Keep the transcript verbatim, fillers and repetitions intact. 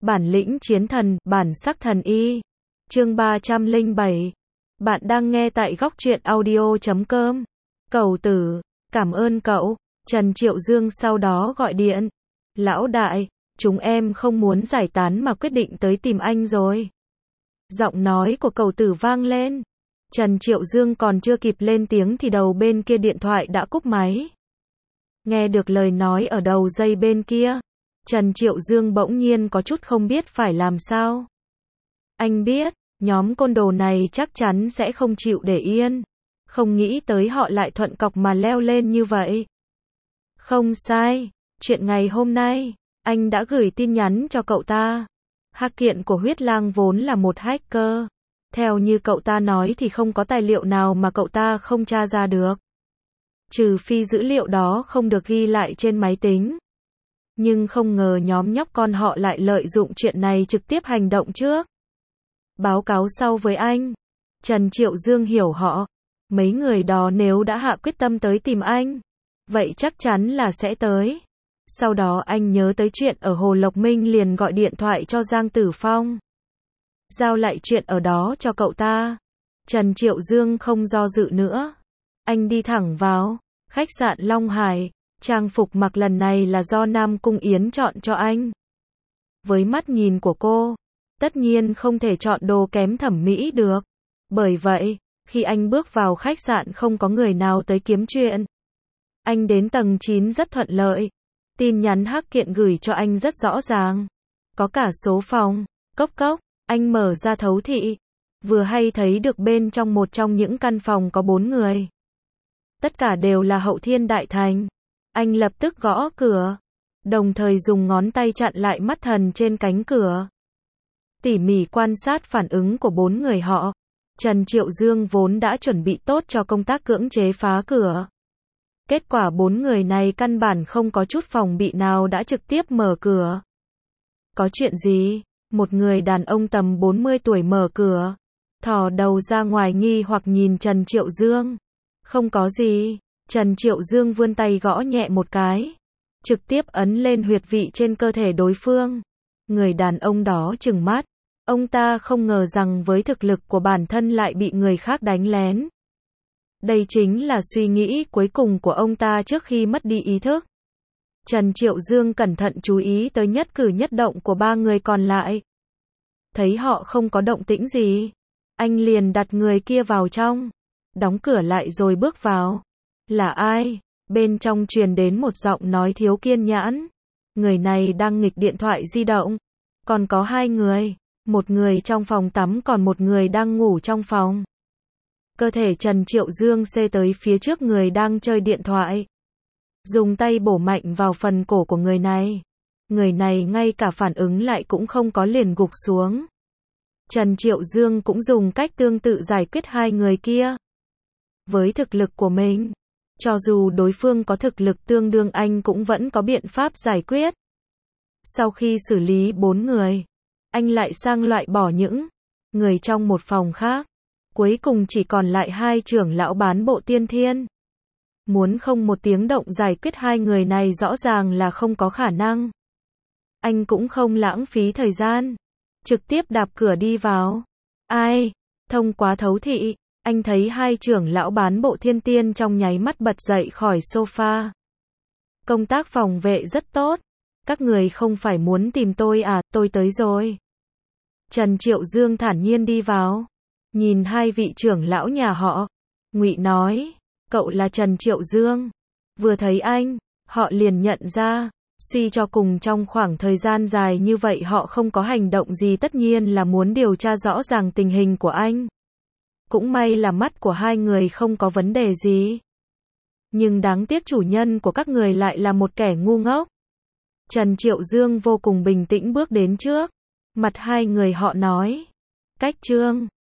Bản lĩnh chiến thần, bản sắc thần y. Chương ba trăm lẻ bảy. Bạn đang nghe tại góc truyện audio chấm com. Cẩu tử, cảm ơn cậu. Trần Triệu Dương sau đó gọi điện. Lão đại, chúng em không muốn giải tán mà quyết định tới tìm anh rồi. Giọng nói của cẩu tử vang lên. Trần Triệu Dương còn chưa kịp lên tiếng thì đầu bên kia điện thoại đã cúp máy. Nghe được lời nói ở đầu dây bên kia, Trần Triệu Dương bỗng nhiên có chút không biết phải làm sao. Anh biết, nhóm côn đồ này chắc chắn sẽ không chịu để yên. Không nghĩ tới họ lại thuận cọc mà leo lên như vậy. Không sai, chuyện ngày hôm nay, anh đã gửi tin nhắn cho cậu ta. Hack kiện của Huyết Lang vốn là một hacker. Theo như cậu ta nói thì không có tài liệu nào mà cậu ta không tra ra được. Trừ phi dữ liệu đó không được ghi lại trên máy tính. Nhưng không ngờ nhóm nhóc con họ lại lợi dụng chuyện này trực tiếp hành động trước. Báo cáo sau với anh. Trần Triệu Dương hiểu họ. Mấy người đó nếu đã hạ quyết tâm tới tìm anh, vậy chắc chắn là sẽ tới. Sau đó anh nhớ tới chuyện ở Hồ Lộc Minh liền gọi điện thoại cho Giang Tử Phong. Giao lại chuyện ở đó cho cậu ta. Trần Triệu Dương không do dự nữa. Anh đi thẳng vào khách sạn Long Hải. Trang phục mặc lần này là do Nam Cung Yến chọn cho anh. Với mắt nhìn của cô, tất nhiên không thể chọn đồ kém thẩm mỹ được. Bởi vậy, khi anh bước vào khách sạn không có người nào tới kiếm chuyện. Anh đến tầng chín rất thuận lợi. Tin nhắn hack kiện gửi cho anh rất rõ ràng. Có cả số phòng. Cốc cốc, anh mở ra thấu thị. Vừa hay thấy được bên trong một trong những căn phòng có bốn người. Tất cả đều là hậu thiên đại thành. Anh lập tức gõ cửa, đồng thời dùng ngón tay chặn lại mắt thần trên cánh cửa. Tỉ mỉ quan sát phản ứng của bốn người họ, Trần Triệu Dương vốn đã chuẩn bị tốt cho công tác cưỡng chế phá cửa. Kết quả bốn người này căn bản không có chút phòng bị nào đã trực tiếp mở cửa. Có chuyện gì? Một người đàn ông tầm bốn mươi tuổi mở cửa, thò đầu ra ngoài nghi hoặc nhìn Trần Triệu Dương. Không có gì. Trần Triệu Dương vươn tay gõ nhẹ một cái, trực tiếp ấn lên huyệt vị trên cơ thể đối phương. Người đàn ông đó trừng mắt, ông ta không ngờ rằng với thực lực của bản thân lại bị người khác đánh lén. Đây chính là suy nghĩ cuối cùng của ông ta trước khi mất đi ý thức. Trần Triệu Dương cẩn thận chú ý tới nhất cử nhất động của ba người còn lại. Thấy họ không có động tĩnh gì, anh liền đặt người kia vào trong, đóng cửa lại rồi bước vào. Là ai? Bên trong truyền đến một giọng nói thiếu kiên nhẫn. Người này đang nghịch điện thoại di động. Còn có hai người. Một người trong phòng tắm còn một người đang ngủ trong phòng. Cơ thể Trần Triệu Dương xê tới phía trước người đang chơi điện thoại. Dùng tay bổ mạnh vào phần cổ của người này. Người này ngay cả phản ứng lại cũng không có liền gục xuống. Trần Triệu Dương cũng dùng cách tương tự giải quyết hai người kia. Với thực lực của mình, cho dù đối phương có thực lực tương đương anh cũng vẫn có biện pháp giải quyết. Sau khi xử lý bốn người, anh lại sang loại bỏ những người trong một phòng khác. Cuối cùng chỉ còn lại hai trưởng lão bán bộ tiên thiên. Muốn không một tiếng động giải quyết hai người này rõ ràng là không có khả năng. Anh cũng không lãng phí thời gian, trực tiếp đạp cửa đi vào. Ai? Thông qua thấu thị, anh thấy hai trưởng lão bán bộ thiên tiên trong nháy mắt bật dậy khỏi sofa. Công tác phòng vệ rất tốt. Các người không phải muốn tìm tôi à, tôi tới rồi. Trần Triệu Dương thản nhiên đi vào. Nhìn hai vị trưởng lão nhà họ. Ngụy nói, cậu là Trần Triệu Dương. Vừa thấy anh, họ liền nhận ra. Suy cho cùng trong khoảng thời gian dài như vậy họ không có hành động gì tất nhiên là muốn điều tra rõ ràng tình hình của anh. Cũng may là mắt của hai người không có vấn đề gì. Nhưng đáng tiếc chủ nhân của các người lại là một kẻ ngu ngốc. Trần Triệu Dương vô cùng bình tĩnh bước đến trước. Mặt hai người họ nói. Cách Trương,